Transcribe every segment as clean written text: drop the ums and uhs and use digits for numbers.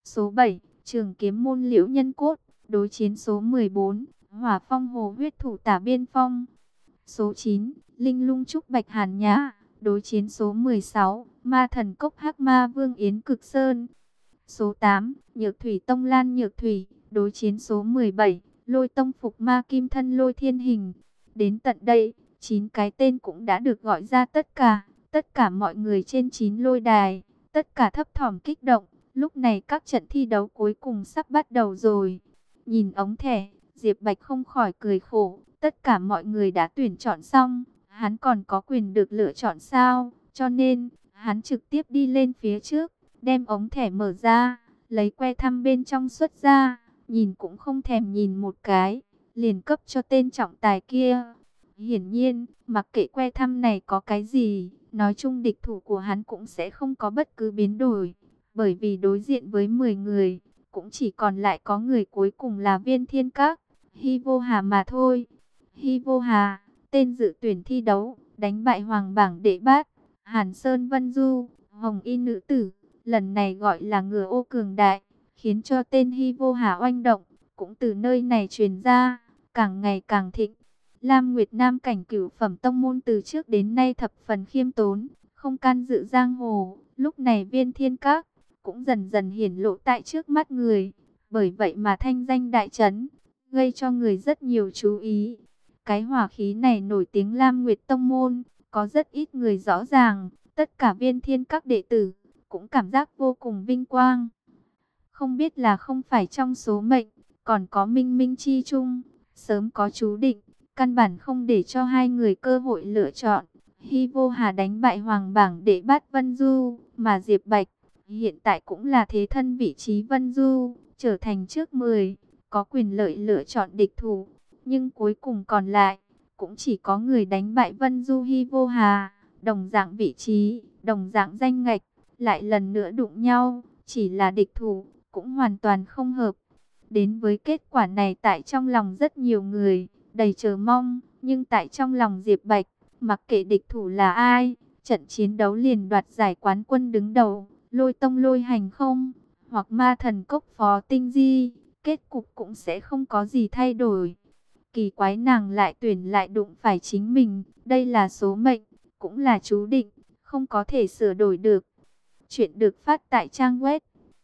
Số 7, Trường Kiếm Môn Liễu Nhân Cốt, đối chiến số 14, Hỏa Phong Hồ Huyết Thủ Tả Biên Phong. Số 9, Linh Lung Trúc Bạch Hàn Nhã, đối chiến số 16, Ma Thần Cốc Hắc Ma Vương Yến Cực Sơn. Số 8, Nhược Thủy Tông Lan Nhược Thủy, đối chiến số 17, Lôi Tông Phục Ma Kim Thân Lôi Thiên Hình. Đến tận đây, 9 cái tên cũng đã được gọi ra tất cả mọi người trên 9 lôi đài, tất cả thấp thỏm kích động. Lúc này các trận thi đấu cuối cùng sắp bắt đầu rồi. Nhìn ống thẻ, Diệp Bạch không khỏi cười khổ, tất cả mọi người đã tuyển chọn xong, hắn còn có quyền được lựa chọn sao? Cho nên, hắn trực tiếp đi lên phía trước, đem ống thẻ mở ra, lấy que thăm bên trong xuất ra, nhìn cũng không thèm nhìn một cái, liền cấp cho tên trọng tài kia. Hiển nhiên, mặc kệ que thăm này có cái gì, nói chung địch thủ của hắn cũng sẽ không có bất cứ biến đổi, bởi vì đối diện với 10 người, cũng chỉ còn lại có người cuối cùng là Viên Thiên Các, Hy Vô Hà mà thôi. Hy Vô Hà, tên dự tuyển thi đấu, đánh bại Hoàng bảng đệ bát, Hàn Sơn Vân Du, Hồng Y nữ tử, lần này gọi là ngựa ô cường đại, khiến cho tên Hy Vô Hà oanh động, cũng từ nơi này truyền ra, càng ngày càng thịnh. Lam Nguyệt Nam cảnh cửu phẩm tông môn từ trước đến nay thập phần khiêm tốn, không can dự giang hồ, lúc này Viên Thiên Các cũng dần dần hiển lộ tại trước mắt người, bởi vậy mà thanh danh đại chấn, gây cho người rất nhiều chú ý. Cái hỏa khí này nổi tiếng Lam Nguyệt Tông Môn, có rất ít người rõ ràng, tất cả Viên Thiên Các đệ tử cũng cảm giác vô cùng vinh quang. Không biết là không phải trong số mệnh, còn có minh minh chi chung, sớm có chú định, căn bản không để cho hai người cơ hội lựa chọn. Hy Vô Hà đánh bại Hoàng bảng đệ bát Vân Du, mà Diệp Bạch hiện tại cũng là thế thân vị trí Vân Du, trở thành trước 10, có quyền lợi lựa chọn địch thủ. Nhưng cuối cùng còn lại, cũng chỉ có người đánh bại Vân Du Hy Vô Hà, đồng dạng vị trí, đồng dạng danh ngạch, lại lần nữa đụng nhau, chỉ là địch thủ, cũng hoàn toàn không hợp. Đến với kết quả này tại trong lòng rất nhiều người, đầy chờ mong, nhưng tại trong lòng Diệp Bạch, mặc kệ địch thủ là ai, trận chiến đấu liền đoạt giải quán quân đứng đầu, Lôi Tông Lôi Hành không, hoặc Ma Thần Cốc Phó Tinh Di, kết cục cũng sẽ không có gì thay đổi. Kỳ quái nàng lại tuyển lại đụng phải chính mình, đây là số mệnh, cũng là chú định, không có thể sửa đổi được. Chuyện được phát tại trang web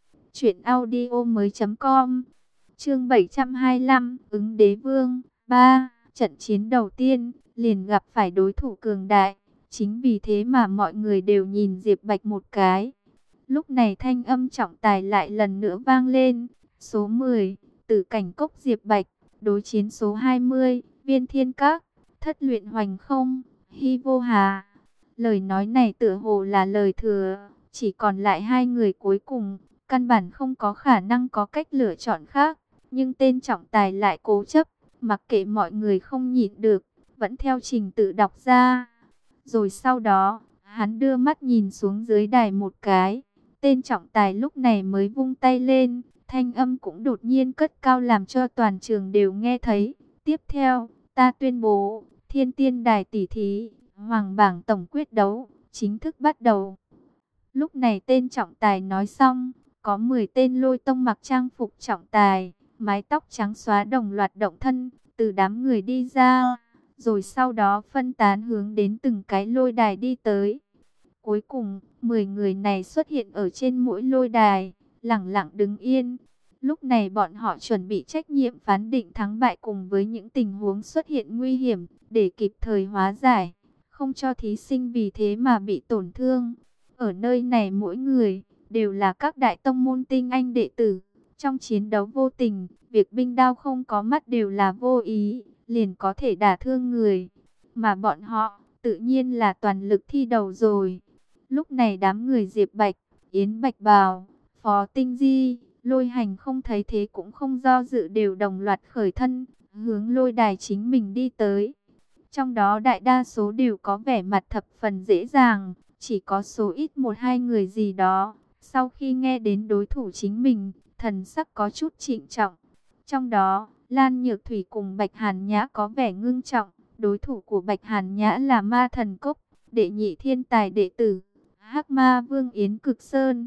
truyệnaudiomoi.com. Chương 725, ứng đế vương 3, trận chiến đầu tiên liền gặp phải đối thủ cường đại, chính vì thế mà mọi người đều nhìn Diệp Bạch một cái. Lúc này thanh âm trọng tài lại lần nữa vang lên, số 10, Tử Cảnh Cốc Diệp Bạch, đối chiến số 20, Viên Thiên Các, Thất Luyện Hoành Không, Hy Vô Hà. Lời nói này tựa hồ là lời thừa, chỉ còn lại hai người cuối cùng, căn bản không có khả năng có cách lựa chọn khác. Nhưng tên trọng tài lại cố chấp, mặc kệ mọi người không nhịn được, vẫn theo trình tự đọc ra. Rồi sau đó, hắn đưa mắt nhìn xuống dưới đài một cái. Tên trọng tài lúc này mới vung tay lên, thanh âm cũng đột nhiên cất cao làm cho toàn trường đều nghe thấy. Tiếp theo, ta tuyên bố, Thiên Tiên Đài tỷ thí, Hoàng bảng tổng quyết đấu, chính thức bắt đầu. Lúc này tên trọng tài nói xong, có 10 tên Lôi Tông mặc trang phục trọng tài, mái tóc trắng xóa đồng loạt động thân, từ đám người đi ra, rồi sau đó phân tán hướng đến từng cái lôi đài đi tới. Cuối cùng, 10 người này xuất hiện ở trên mỗi lôi đài, lẳng lặng đứng yên. Lúc này bọn họ chuẩn bị trách nhiệm phán định thắng bại cùng với những tình huống xuất hiện nguy hiểm, để kịp thời hóa giải, không cho thí sinh vì thế mà bị tổn thương. Ở nơi này mỗi người đều là các đại tông môn tinh anh đệ tử. Trong chiến đấu vô tình, việc binh đao không có mắt đều là vô ý, liền có thể đả thương người. Mà bọn họ, tự nhiên là toàn lực thi đầu rồi. Lúc này đám người Diệp Bạch, Yến Bạch Bào, Phó Tinh Di, Lôi Hành không thấy thế cũng không do dự đều đồng loạt khởi thân, hướng lôi đài chính mình đi tới. Trong đó đại đa số đều có vẻ mặt thập phần dễ dàng, chỉ có số ít một hai người gì đó. Sau khi nghe đến đối thủ chính mình, thần sắc có chút trịnh trọng. Trong đó, Lan Nhược Thủy cùng Bạch Hàn Nhã có vẻ ngưng trọng. Đối thủ của Bạch Hàn Nhã là Ma Thần Cốc, đệ nhị thiên tài đệ tử, Hắc Ma Vương Yến Cực Sơn.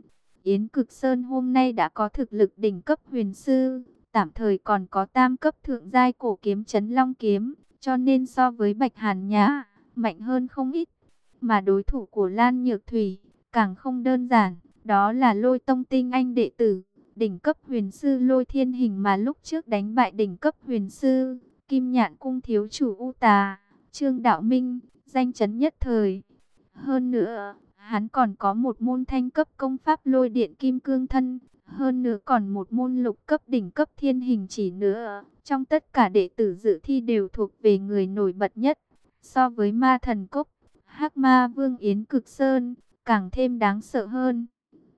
Yến Cực Sơn hôm nay đã có thực lực đỉnh cấp huyền sư, tạm thời còn có tam cấp thượng giai cổ kiếm Chấn Long kiếm, cho nên so với Bạch Hàn Nhã, mạnh hơn không ít. Mà đối thủ của Lan Nhược Thủy, càng không đơn giản, đó là Lôi Tông tinh anh đệ tử, đỉnh cấp huyền sư Lôi Thiên Hình mà lúc trước đánh bại đỉnh cấp huyền sư, Kim Nhạn Cung thiếu chủ U Tà, Trương Đạo Minh, danh chấn nhất thời. Hơn nữa, hắn còn có một môn thanh cấp công pháp Lôi Điện Kim Cương Thân, hơn nữa còn một môn lục cấp đỉnh cấp Thiên Hình chỉ nữa. Trong tất cả đệ tử dự thi đều thuộc về người nổi bật nhất. So với Ma Thần Cốc, Hắc Ma Vương Yến Cực Sơn, càng thêm đáng sợ hơn.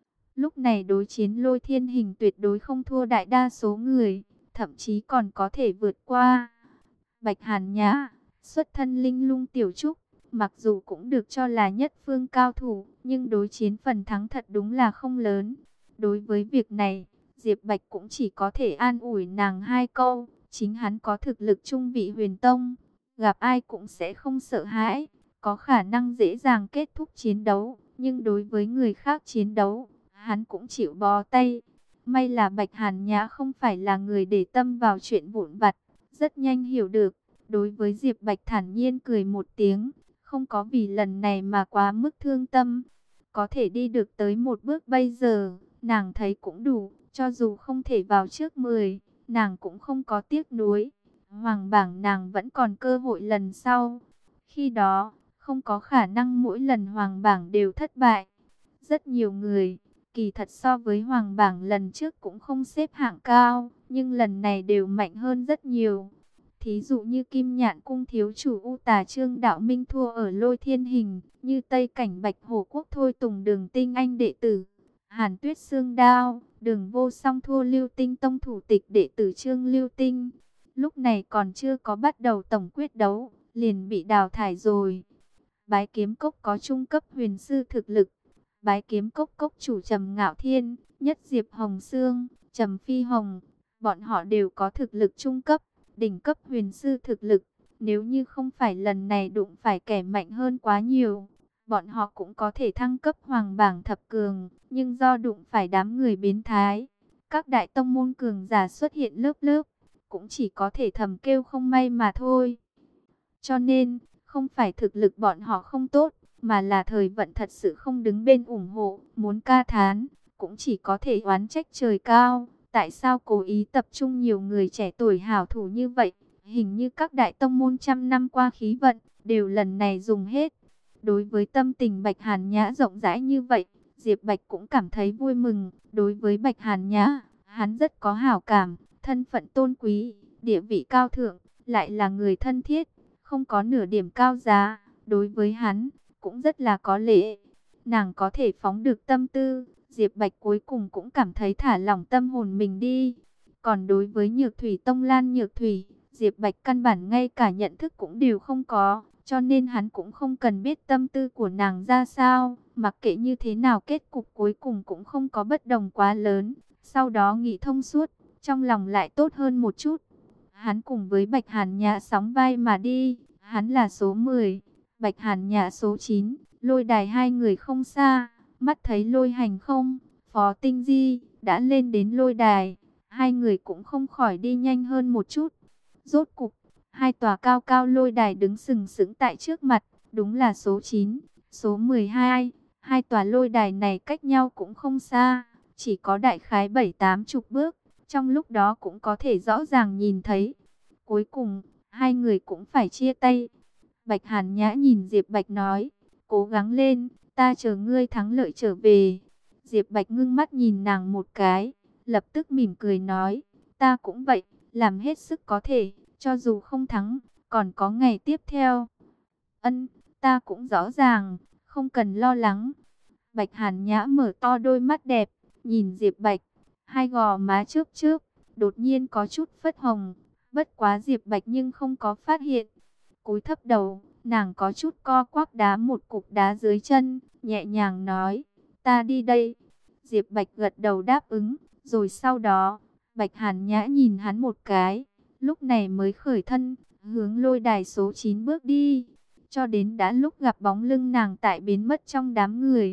Lúc này đối chiến Lôi Thiên Hình tuyệt đối không thua đại đa số người, thậm chí còn có thể vượt qua. Bạch Hàn Nhã, xuất thân linh lung tiểu trúc, mặc dù cũng được cho là nhất phương cao thủ, nhưng đối chiến phần thắng thật đúng là không lớn. Đối với việc này, Diệp Bạch cũng chỉ có thể an ủi nàng hai câu, chính hắn có thực lực trung vị huyền tông, gặp ai cũng sẽ không sợ hãi, có khả năng dễ dàng kết thúc chiến đấu, nhưng đối với người khác chiến đấu, hắn cũng chịu bó tay. May là Bạch Hàn Nhã không phải là người để tâm vào chuyện vụn vặt, rất nhanh hiểu được. Đối với Diệp Bạch thản nhiên cười một tiếng, không có vì lần này mà quá mức thương tâm. Có thể đi được tới một bước bây giờ, nàng thấy cũng đủ, cho dù không thể vào trước 10, nàng cũng không có tiếc nuối. Hoàng bảng nàng vẫn còn cơ hội lần sau. Khi đó, không có khả năng mỗi lần hoàng bảng đều thất bại. Rất nhiều người, kỳ thật so với hoàng bảng lần trước cũng không xếp hạng cao, nhưng lần này đều mạnh hơn rất nhiều. Thí dụ như Kim Nhạn Cung thiếu chủ U Tà Trương Đạo Minh thua ở Lôi Thiên Hình, như Tây Cảnh Bạch Hổ Quốc Thôi Tùng Đường tinh anh đệ tử, Hàn Tuyết Sương Đao, Đường Vô Song thua Lưu Tinh Tông thủ tịch đệ tử Trương Lưu Tinh. Lúc này còn chưa có bắt đầu tổng quyết đấu, liền bị đào thải rồi. Bái Kiếm Cốc có trung cấp huyền sư thực lực. Bái Kiếm Cốc cốc chủ Trầm Ngạo Thiên, Nhất Diệp Hồng Sương, Trầm Phi Hồng, bọn họ đều có thực lực trung cấp, đỉnh cấp huyền sư thực lực. Nếu như không phải lần này đụng phải kẻ mạnh hơn quá nhiều, bọn họ cũng có thể thăng cấp hoàng bảng thập cường, nhưng do đụng phải đám người biến thái, các đại tông môn cường giả xuất hiện lớp lớp, cũng chỉ có thể thầm kêu không may mà thôi. Cho nên, không phải thực lực bọn họ không tốt, mà là thời vận thật sự không đứng bên ủng hộ, muốn ca thán, cũng chỉ có thể oán trách trời cao. Tại sao cố ý tập trung nhiều người trẻ tuổi hảo thủ như vậy? Hình như các đại tông môn trăm năm qua khí vận, đều lần này dùng hết. Đối với tâm tình Bạch Hàn Nhã rộng rãi như vậy, Diệp Bạch cũng cảm thấy vui mừng. Đối với Bạch Hàn Nhã, hắn rất có hảo cảm, thân phận tôn quý, địa vị cao thượng, lại là người thân thiết, không có nửa điểm cao giá. Đối với hắn, cũng rất là có lễ. Nàng có thể phóng được tâm tư, Diệp Bạch cuối cùng cũng cảm thấy thả lỏng tâm hồn mình đi. Còn đối với Nhược Thủy Tông Lan Nhược Thủy, Diệp Bạch căn bản ngay cả nhận thức cũng đều không có, cho nên hắn cũng không cần biết tâm tư của nàng ra sao. Mặc kệ như thế nào kết cục cuối cùng cũng không có bất đồng quá lớn. Sau đó nghĩ thông suốt, trong lòng lại tốt hơn một chút. Hắn cùng với Bạch Hàn Nhã sóng vai mà đi, hắn là số 10, Bạch Hàn Nhã số 9, Lôi Đài hai người không xa. Mắt thấy Lôi Hành không, Phó Tinh Di đã lên đến lôi đài, hai người cũng không khỏi đi nhanh hơn một chút. Rốt cục, hai tòa cao cao lôi đài đứng sừng sững tại trước mặt, đúng là số 9, số 12. Hai tòa lôi đài này cách nhau cũng không xa, chỉ có đại khái 7-80 bước, trong lúc đó cũng có thể rõ ràng nhìn thấy. Cuối cùng, hai người cũng phải chia tay. Bạch Hàn Nhã nhìn Diệp Bạch nói, cố gắng lên, ta chờ ngươi thắng lợi trở về. Diệp Bạch ngưng mắt nhìn nàng một cái, lập tức mỉm cười nói, ta cũng vậy, làm hết sức có thể, cho dù không thắng, còn có ngày tiếp theo. Ân, ta cũng rõ ràng, không cần lo lắng. Bạch Hàn Nhã mở to đôi mắt đẹp, nhìn Diệp Bạch, hai gò má chớp chớp, đột nhiên có chút phớt hồng, bất quá Diệp Bạch nhưng không có phát hiện. Cúi thấp đầu, nàng có chút co quắp đá một cục đá dưới chân, nhẹ nhàng nói, ta đi đây. Diệp Bạch gật đầu đáp ứng, rồi sau đó, Bạch Hàn Nhã nhìn hắn một cái, lúc này mới khởi thân, hướng lôi đài số 9 bước đi. Cho đến đã lúc gặp bóng lưng nàng tại biến mất trong đám người,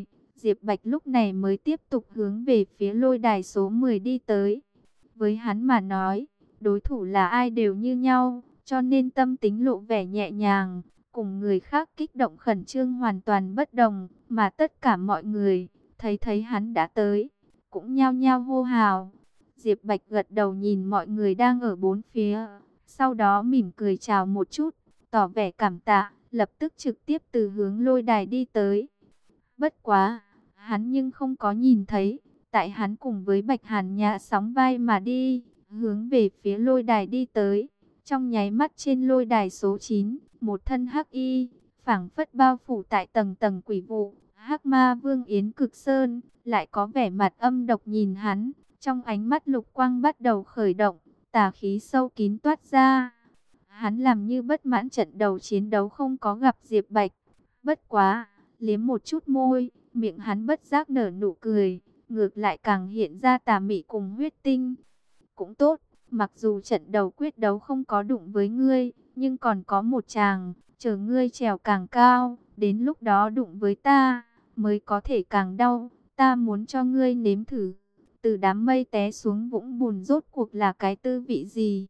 Diệp Bạch lúc này mới tiếp tục hướng về phía lôi đài số 10 đi tới. Với hắn mà nói, đối thủ là ai đều như nhau, cho nên tâm tính lộ vẻ nhẹ nhàng, cùng người khác kích động khẩn trương hoàn toàn bất đồng, mà tất cả mọi người thấy hắn đã tới, cũng nhao nhao hô hào. Diệp Bạch gật đầu nhìn mọi người đang ở bốn phía, sau đó mỉm cười chào một chút, tỏ vẻ cảm tạ, lập tức trực tiếp từ hướng lôi đài đi tới. Bất quá, hắn nhưng không có nhìn thấy, tại hắn cùng với Bạch Hàn Nhã sóng vai mà đi, hướng về phía lôi đài đi tới. Trong nháy mắt trên lôi đài số 9, một thân hắc y, phảng phất bao phủ tại tầng tầng quỷ vụ, Hắc Ma Vương Yến Cực Sơn, lại có vẻ mặt âm độc nhìn hắn, trong ánh mắt lục quang bắt đầu khởi động, tà khí sâu kín toát ra. Hắn làm như bất mãn trận đầu chiến đấu không có gặp Diệp Bạch. Bất quá, liếm một chút môi, miệng hắn bất giác nở nụ cười, ngược lại càng hiện ra tà mị cùng huyết tinh. Cũng tốt, mặc dù trận đầu quyết đấu không có đụng với ngươi, nhưng còn có một chàng, chờ ngươi trèo càng cao, đến lúc đó đụng với ta, mới có thể càng đau. Ta muốn cho ngươi nếm thử, từ đám mây té xuống vũng bùn rốt cuộc là cái tư vị gì.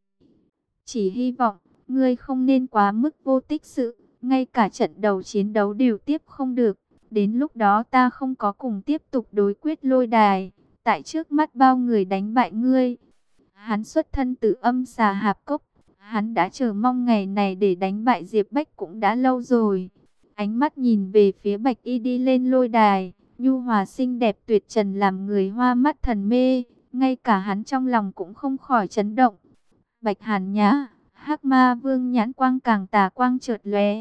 Chỉ hy vọng, ngươi không nên quá mức vô tích sự, ngay cả trận đầu chiến đấu đều tiếp không được. Đến lúc đó ta không có cùng tiếp tục đối quyết lôi đài, tại trước mắt bao người đánh bại ngươi. Hắn xuất thân từ Âm Xà Hạp Cốc, hắn đã chờ mong ngày này để đánh bại Diệp Bách cũng đã lâu rồi. Ánh mắt nhìn về phía Bạch Y đi lên lôi đài, nhu hòa xinh đẹp tuyệt trần làm người hoa mắt thần mê, ngay cả hắn trong lòng cũng không khỏi chấn động. Bạch Hàn Nhã, Hắc Ma Vương nhãn quang càng tà quang chợt lóe.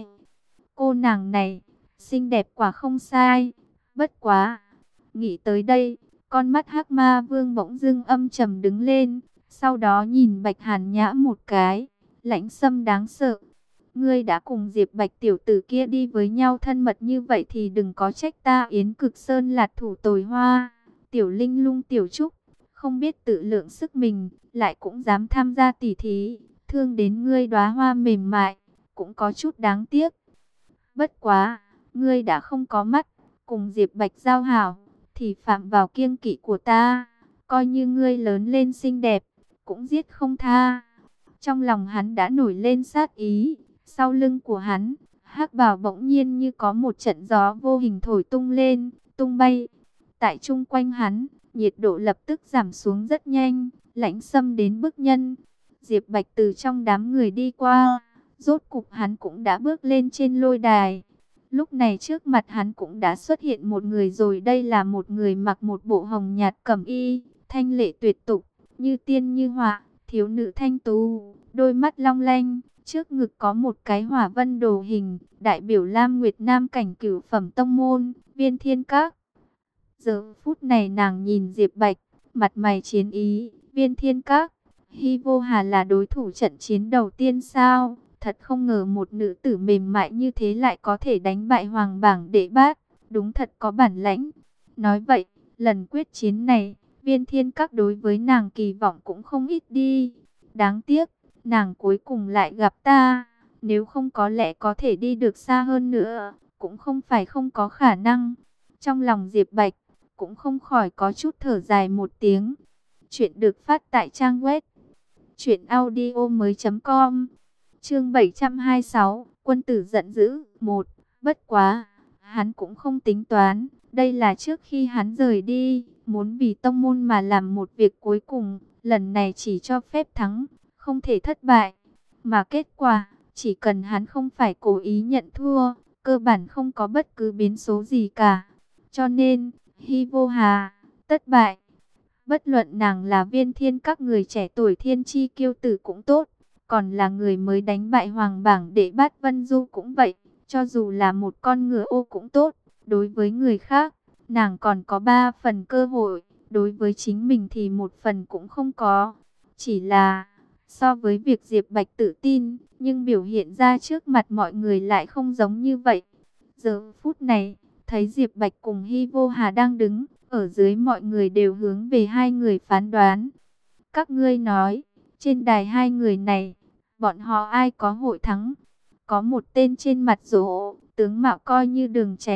Cô nàng này, xinh đẹp quả không sai, bất quá. Nghĩ tới đây, con mắt Hắc Ma Vương bỗng dưng âm trầm đứng lên, sau đó nhìn Bạch Hàn Nhã một cái, lãnh xâm đáng sợ. Ngươi đã cùng Diệp Bạch tiểu tử kia đi với nhau thân mật như vậy thì đừng có trách ta Yến Cực Sơn lạt thủ tồi hoa. Tiểu Linh Lung tiểu Trúc, không biết tự lượng sức mình, lại cũng dám tham gia tỉ thí, thương đến ngươi đóa hoa mềm mại, cũng có chút đáng tiếc. Bất quá, ngươi đã không có mắt, cùng Diệp Bạch giao hảo, thì phạm vào kiêng kỵ của ta, coi như ngươi lớn lên xinh đẹp, cũng giết không tha. Trong lòng hắn đã nổi lên sát ý, sau lưng của hắn, hắc bào bỗng nhiên như có một trận gió vô hình thổi tung lên, tung bay. Tại chung quanh hắn, nhiệt độ lập tức giảm xuống rất nhanh, lạnh xâm đến bức nhân. Diệp Bạch từ trong đám người đi qua, rốt cục hắn cũng đã bước lên trên lôi đài. Lúc này trước mặt hắn cũng đã xuất hiện một người rồi, đây là một người mặc một bộ hồng nhạt cẩm y, thanh lệ tuyệt tục, như tiên như họa, thiếu nữ thanh tú, đôi mắt long lanh, trước ngực có một cái hỏa vân đồ hình, đại biểu Lam Nguyệt Nam cảnh cửu phẩm tông môn, Viên Thiên Các. Giờ phút này nàng nhìn Diệp Bạch, mặt mày chiến ý, Viên Thiên Các, Hy Vô Hà là đối thủ trận chiến đầu tiên sao? Thật không ngờ một nữ tử mềm mại như thế lại có thể đánh bại hoàng bảng đệ bát, đúng thật có bản lãnh. Nói vậy, lần quyết chiến này, Viên Thiên Các đối với nàng kỳ vọng cũng không ít đi. Đáng tiếc, nàng cuối cùng lại gặp ta, nếu không có lẽ có thể đi được xa hơn nữa, cũng không phải không có khả năng. Trong lòng Diệp Bạch, cũng không khỏi có chút thở dài một tiếng. Chuyện được phát tại trang web truyệnaudiomoi.com. Chương 726, quân tử giận dữ. 1. Bất quá, hắn cũng không tính toán, đây là trước khi hắn rời đi, muốn vì tông môn mà làm một việc cuối cùng, lần này chỉ cho phép thắng, không thể thất bại. Mà kết quả, chỉ cần hắn không phải cố ý nhận thua, cơ bản không có bất cứ biến số gì cả. Cho nên, Hy Vô Hà, thất bại. Bất luận nàng là Viên Thiên Các người trẻ tuổi thiên chi kiêu tử cũng tốt, còn là người mới đánh bại hoàng bảng đệ bát Vân Du cũng vậy, cho dù là một con ngựa ô cũng tốt, đối với người khác, nàng còn có 3 phần cơ hội, đối với chính mình thì 1 phần cũng không có. Chỉ là, so với việc Diệp Bạch tự tin, nhưng biểu hiện ra trước mặt mọi người lại không giống như vậy. Giờ phút này, thấy Diệp Bạch cùng Hy Vô Hà đang đứng, ở dưới mọi người đều hướng về hai người phán đoán. Các ngươi nói, trên đài hai người này, bọn họ ai có hội thắng? Có một tên trên mặt rỗ, tướng mạo coi như Đường Chánh,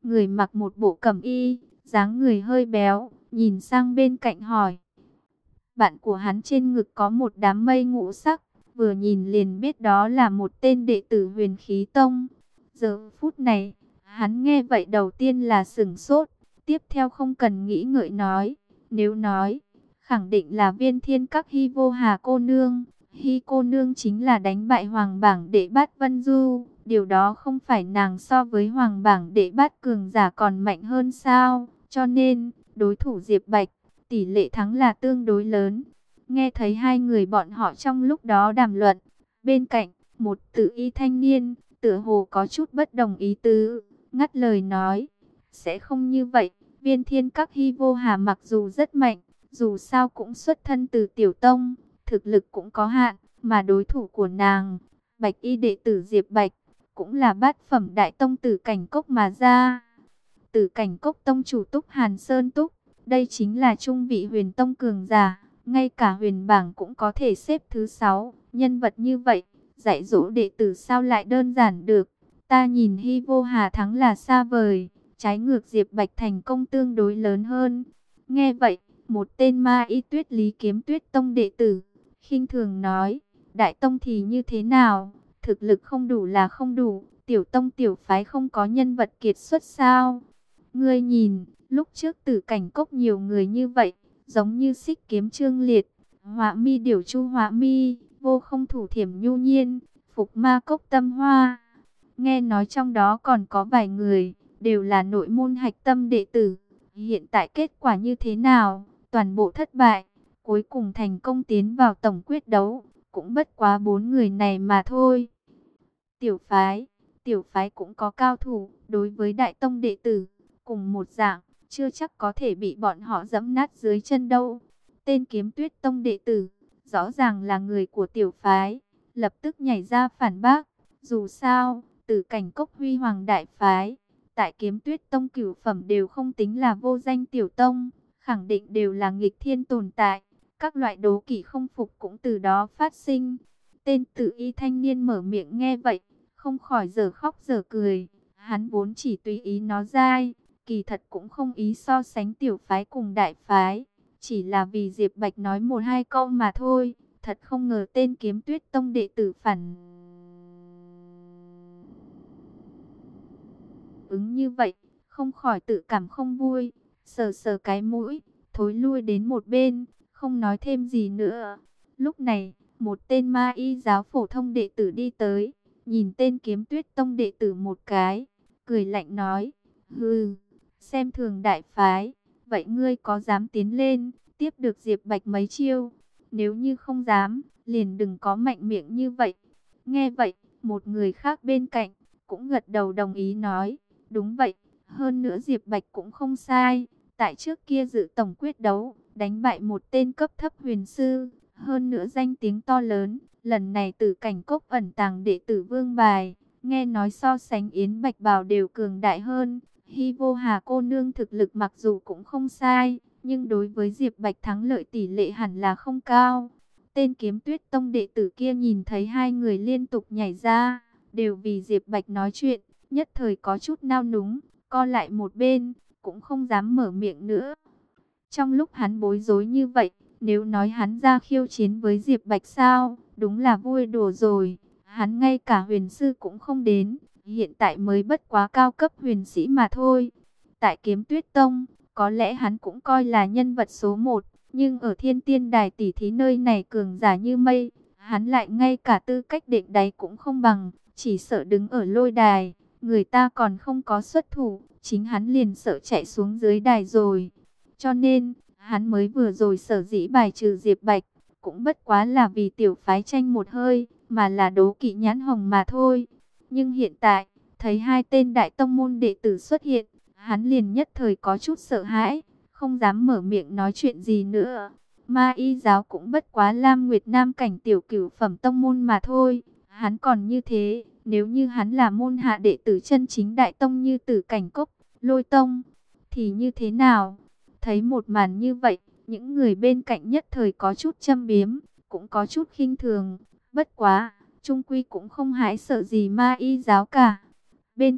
người mặc một bộ cẩm y, dáng người hơi béo, nhìn sang bên cạnh hỏi. Bạn của hắn trên ngực có một đám mây ngũ sắc, vừa nhìn liền biết đó là một tên đệ tử Huyền Khí Tông. Giờ phút này, hắn nghe vậy đầu tiên là sửng sốt, tiếp theo không cần nghĩ ngợi nói, nếu nói, khẳng định là Viên Thiên Các Hy Vô Hà cô nương. Hy cô nương chính là đánh bại Hoàng bảng đệ bát Vân Du, điều đó không phải nàng so với Hoàng bảng đệ bát cường giả còn mạnh hơn sao? Cho nên, đối thủ Diệp Bạch, tỷ lệ thắng là tương đối lớn. Nghe thấy hai người bọn họ trong lúc đó đàm luận, bên cạnh, một tử y thanh niên, tựa hồ có chút bất đồng ý tứ, ngắt lời nói, sẽ không như vậy, Viên Thiên Các Hy Vô Hà mặc dù rất mạnh, dù sao cũng xuất thân từ tiểu tông, thực lực cũng có hạn, mà đối thủ của nàng, Bạch y đệ tử Diệp Bạch, cũng là bát phẩm đại tông Tử Cảnh Cốc mà ra. Tử Cảnh Cốc tông chủ Túc Hàn Sơn Túc, đây chính là trung vị huyền tông cường giả, ngay cả huyền bảng cũng có thể xếp thứ 6, nhân vật như vậy, dạy dỗ đệ tử sao lại đơn giản được. Ta nhìn Hy Vô Hà thắng là xa vời, trái ngược Diệp Bạch thành công tương đối lớn hơn. Nghe vậy, một tên ma y Tuyết Lý Kiếm Tuyết tông đệ tử, khinh thường nói, đại tông thì như thế nào, thực lực không đủ là không đủ, tiểu tông tiểu phái không có nhân vật kiệt xuất sao? Ngươi nhìn, lúc trước Tử Cảnh Cốc nhiều người như vậy, giống như Xích Kiếm Trương Liệt, Họa Mi Điểu Chu Họa Mi, Vô Không Thủ Thiểm Nhu Nhiên, Phục Ma Cốc Tâm Hoa. Nghe nói trong đó còn có vài người, đều là nội môn hạch tâm đệ tử. Hiện tại kết quả như thế nào? Toàn bộ thất bại, cuối cùng thành công tiến vào tổng quyết đấu, cũng bất quá 4 người này mà thôi. Tiểu phái cũng có cao thủ, đối với đại tông đệ tử, cùng một dạng, chưa chắc có thể bị bọn họ giẫm nát dưới chân đâu. Tên Kiếm Tuyết tông đệ tử, rõ ràng là người của tiểu phái, lập tức nhảy ra phản bác. Dù sao, Tử Cảnh Cốc huy hoàng đại phái, tại Kiếm Tuyết tông cửu phẩm đều không tính là vô danh tiểu tông, khẳng định đều là nghịch thiên tồn tại. Các loại đố kỵ không phục cũng từ đó phát sinh. Tên tử y thanh niên mở miệng nghe vậy, không khỏi dở khóc dở cười. Hắn vốn chỉ tùy ý nó dai, kỳ thật cũng không ý so sánh tiểu phái cùng đại phái. Chỉ là vì Diệp Bạch nói một hai câu mà thôi. Thật không ngờ tên Kiếm Tuyết tông đệ tử phản ứng như vậy, không khỏi tự cảm không vui, sờ sờ cái mũi, thối lui đến một bên, không nói thêm gì nữa. Lúc này, một tên ma y giáo phổ thông đệ tử đi tới, nhìn tên Kiếm Tuyết tông đệ tử một cái, cười lạnh nói, hừ, xem thường đại phái, vậy ngươi có dám tiến lên, tiếp được Diệp Bạch mấy chiêu? Nếu như không dám, liền đừng có mạnh miệng như vậy. Nghe vậy, một người khác bên cạnh, cũng gật đầu đồng ý nói, đúng vậy, hơn nữa Diệp Bạch cũng không sai, tại trước kia dự tổng quyết đấu, đánh bại một tên cấp thấp huyền sư, hơn nữa danh tiếng to lớn, lần này Tử Cảnh Cốc ẩn tàng đệ tử Vương Bài, nghe nói so sánh Yến Bạch Bào đều cường đại hơn. Hy Vô Hà cô nương thực lực mặc dù cũng không sai, nhưng đối với Diệp Bạch thắng lợi tỷ lệ hẳn là không cao. Tên Kiếm Tuyết tông đệ tử kia nhìn thấy hai người liên tục nhảy ra, đều vì Diệp Bạch nói chuyện, nhất thời có chút nao núng, co lại một bên, cũng không dám mở miệng nữa. Trong lúc hắn bối rối như vậy, nếu nói hắn ra khiêu chiến với Diệp Bạch sao, đúng là vui đùa rồi. Hắn ngay cả huyền sư cũng không đến, hiện tại mới bất quá cao cấp huyền sĩ mà thôi. Tại Kiếm Tuyết tông, có lẽ hắn cũng coi là nhân vật số 1, nhưng ở Thiên Tiên Đài tỷ thí nơi này cường giả như mây, hắn lại ngay cả tư cách đệm đáy cũng không bằng, chỉ sợ đứng ở lôi đài, người ta còn không có xuất thủ, chính hắn liền sợ chạy xuống dưới đài rồi. Cho nên, hắn mới vừa rồi sở dĩ bài trừ Diệp Bạch, cũng bất quá là vì tiểu phái tranh một hơi, mà là đố kỵ Nhãn Hồng mà thôi. Nhưng hiện tại, thấy hai tên đại tông môn đệ tử xuất hiện, hắn liền nhất thời có chút sợ hãi, không dám mở miệng nói chuyện gì nữa. Ma y giáo cũng bất quá Lam Nguyệt Nam cảnh tiểu cửu phẩm tông môn mà thôi. Hắn còn như thế, nếu như hắn là môn hạ đệ tử chân chính đại tông như Tử Cảnh Cốc, Lôi Tông, thì như thế nào? Thấy một màn như vậy, những người bên cạnh nhất thời có chút châm biếm, cũng có chút khinh thường. Bất quá, chung quy cũng không hãi sợ gì ma y giáo cả. Bên cạnh,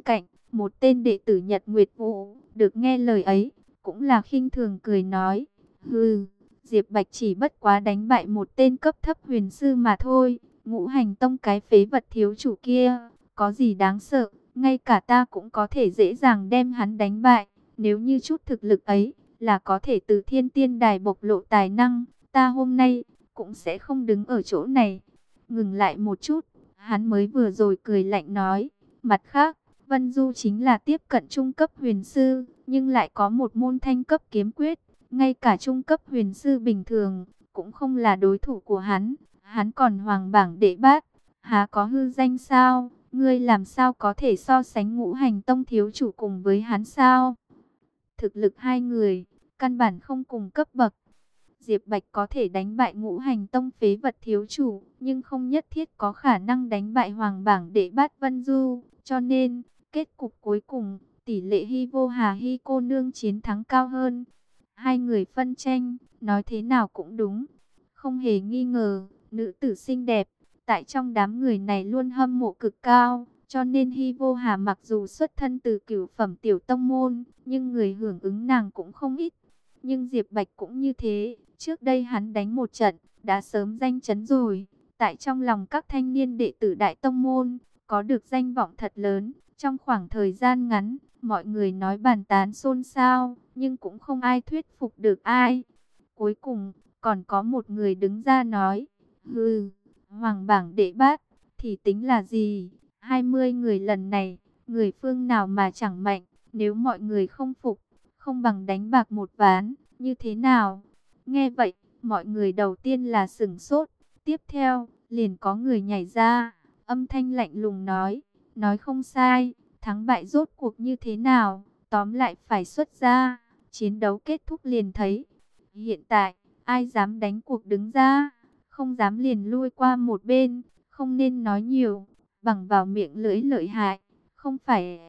Một tên đệ tử Nhật Nguyệt Vũ, được nghe lời ấy, cũng là khinh thường cười nói, hừ, Diệp Bạch chỉ bất quá đánh bại một tên cấp thấp huyền sư mà thôi, Ngũ Hành Tông cái phế vật thiếu chủ kia, có gì đáng sợ, ngay cả ta cũng có thể dễ dàng đem hắn đánh bại, nếu như chút thực lực ấy, là có thể từ Thiên Tiên Đài bộc lộ tài năng, ta hôm nay, cũng sẽ không đứng ở chỗ này. Ngừng lại một chút, hắn mới vừa rồi cười lạnh nói, mặt khác, Vân Du chính là tiếp cận trung cấp huyền sư, nhưng lại có một môn thanh cấp kiếm quyết, ngay cả trung cấp huyền sư bình thường, cũng không là đối thủ của hắn, hắn còn hoàng bảng đệ bát, há có hư danh sao, ngươi làm sao có thể so sánh Ngũ Hành Tông thiếu chủ cùng với hắn sao? Thực lực hai người, căn bản không cùng cấp bậc. Diệp Bạch có thể đánh bại Ngũ Hành Tông phế vật thiếu chủ, nhưng không nhất thiết có khả năng đánh bại hoàng bảng đệ bát Vân Du, cho nên, kết cục cuối cùng, tỷ lệ Hy Vô Hà Hy cô nương chiến thắng cao hơn. Hai người phân tranh, nói thế nào cũng đúng. Không hề nghi ngờ, nữ tử xinh đẹp, tại trong đám người này luôn hâm mộ cực cao, cho nên Hy Vô Hà mặc dù xuất thân từ cửu phẩm tiểu tông môn, nhưng người hưởng ứng nàng cũng không ít. Nhưng Diệp Bạch cũng như thế, trước đây hắn đánh một trận, đã sớm danh chấn rồi. Tại trong lòng các thanh niên đệ tử Đại Tông Môn, có được danh vọng thật lớn. Trong khoảng thời gian ngắn, mọi người nói bàn tán xôn xao, nhưng cũng không ai thuyết phục được ai. Cuối cùng, còn có một người đứng ra nói, hừ, hoàng bảng đệ bát, thì tính là gì? 20 người lần này, người phương nào mà chẳng mạnh, nếu mọi người không phục, không bằng đánh bạc một ván, như thế nào? Nghe vậy, mọi người đầu tiên là sửng sốt, tiếp theo, liền có người nhảy ra, âm thanh lạnh lùng nói không sai, thắng bại rốt cuộc như thế nào, tóm lại phải xuất ra, chiến đấu kết thúc liền thấy. Hiện tại, ai dám đánh cuộc đứng ra, không dám liền lui qua một bên, không nên nói nhiều, bằng vào miệng lưỡi lợi hại, không phải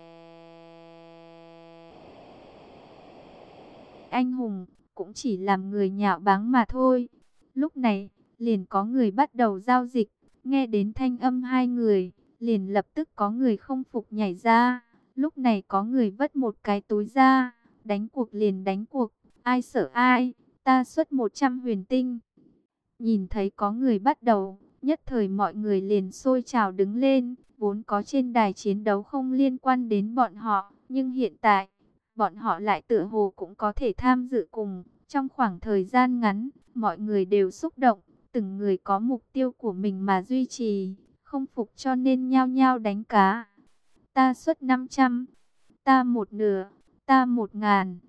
anh hùng, cũng chỉ làm người nhạo báng mà thôi. Lúc này, liền có người bắt đầu giao dịch, nghe đến thanh âm hai người, liền lập tức có người không phục nhảy ra. Lúc này có người vất một cái túi ra, đánh cuộc liền đánh cuộc, ai sợ ai, ta xuất 100 huyền tinh. Nhìn thấy có người bắt đầu, nhất thời mọi người liền sôi trào đứng lên, vốn có trên đài chiến đấu không liên quan đến bọn họ, nhưng hiện tại, bọn họ lại tựa hồ cũng có thể tham dự cùng. Trong khoảng thời gian ngắn, mọi người đều xúc động, từng người có mục tiêu của mình mà duy trì, không phục cho nên nhao nhao đánh cá. Ta xuất 500, ta một nửa, ta 1.000,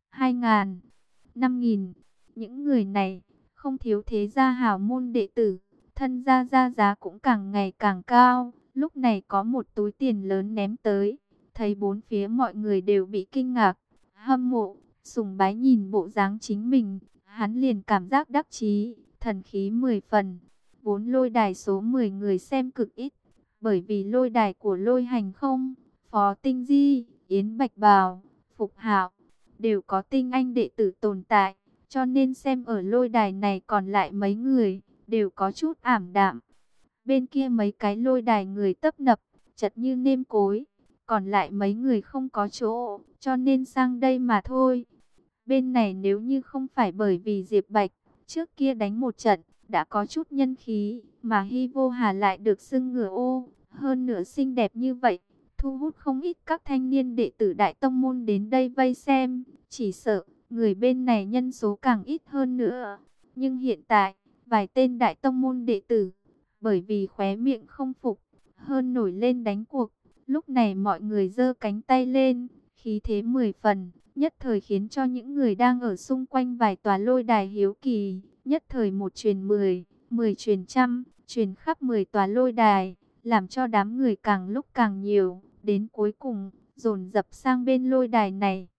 2.000, 5.000. Những người này không thiếu thế gia hào môn đệ tử, thân gia giá cũng càng ngày càng cao. Lúc này có một túi tiền lớn ném tới, thấy bốn phía mọi người đều bị kinh ngạc, hâm mộ, sùng bái nhìn bộ dáng chính mình, hắn liền cảm giác đắc chí, thần khí 10 phần. Vốn lôi đài số 10 người xem cực ít, bởi vì lôi đài của Lôi Hành Không, Phó Tinh Di, Yến Bạch Bào, Phục Hạo đều có tinh anh đệ tử tồn tại, cho nên xem ở lôi đài này còn lại mấy người đều có chút ảm đạm. Bên kia mấy cái lôi đài người tấp nập, chật như nêm cối, còn lại mấy người không có chỗ, cho nên sang đây mà thôi. Bên này nếu như không phải bởi vì Diệp Bạch trước kia đánh một trận đã có chút nhân khí, mà Hy Vô Hà lại được xưng ngửa ô, hơn nữa xinh đẹp như vậy, thu hút không ít các thanh niên đệ tử Đại Tông Môn đến đây vây xem, chỉ sợ người bên này nhân số càng ít hơn nữa. Nhưng hiện tại, vài tên Đại Tông Môn đệ tử, bởi vì khóe miệng không phục, hơn nổi lên đánh cuộc. Lúc này mọi người giơ cánh tay lên, khí thế 10 phần, nhất thời khiến cho những người đang ở xung quanh vài tòa lôi đài hiếu kỳ, nhất thời một truyền 10, 10 truyền trăm, truyền khắp 10 tòa lôi đài, làm cho đám người càng lúc càng nhiều, đến cuối cùng, dồn dập sang bên lôi đài này.